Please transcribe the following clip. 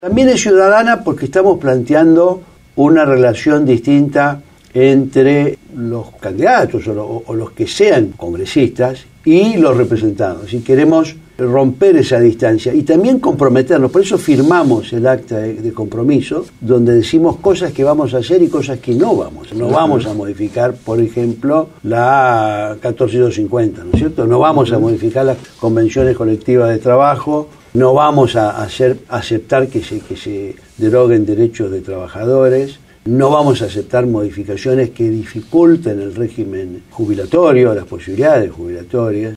También es ciudadana porque estamos planteando una relación distinta entre los candidatos o los que sean congresistas y los representados. Y queremos romper esa distancia y también comprometernos. Por eso firmamos el acta de compromiso, donde decimos cosas que vamos a hacer y cosas que no vamos. No vamos a modificar, por ejemplo, la 14250, ¿no es cierto? No vamos a modificar las convenciones colectivas de trabajo. No vamos a aceptar que se deroguen derechos de trabajadores. No vamos a aceptar modificaciones que dificulten el régimen jubilatorio, las posibilidades jubilatorias.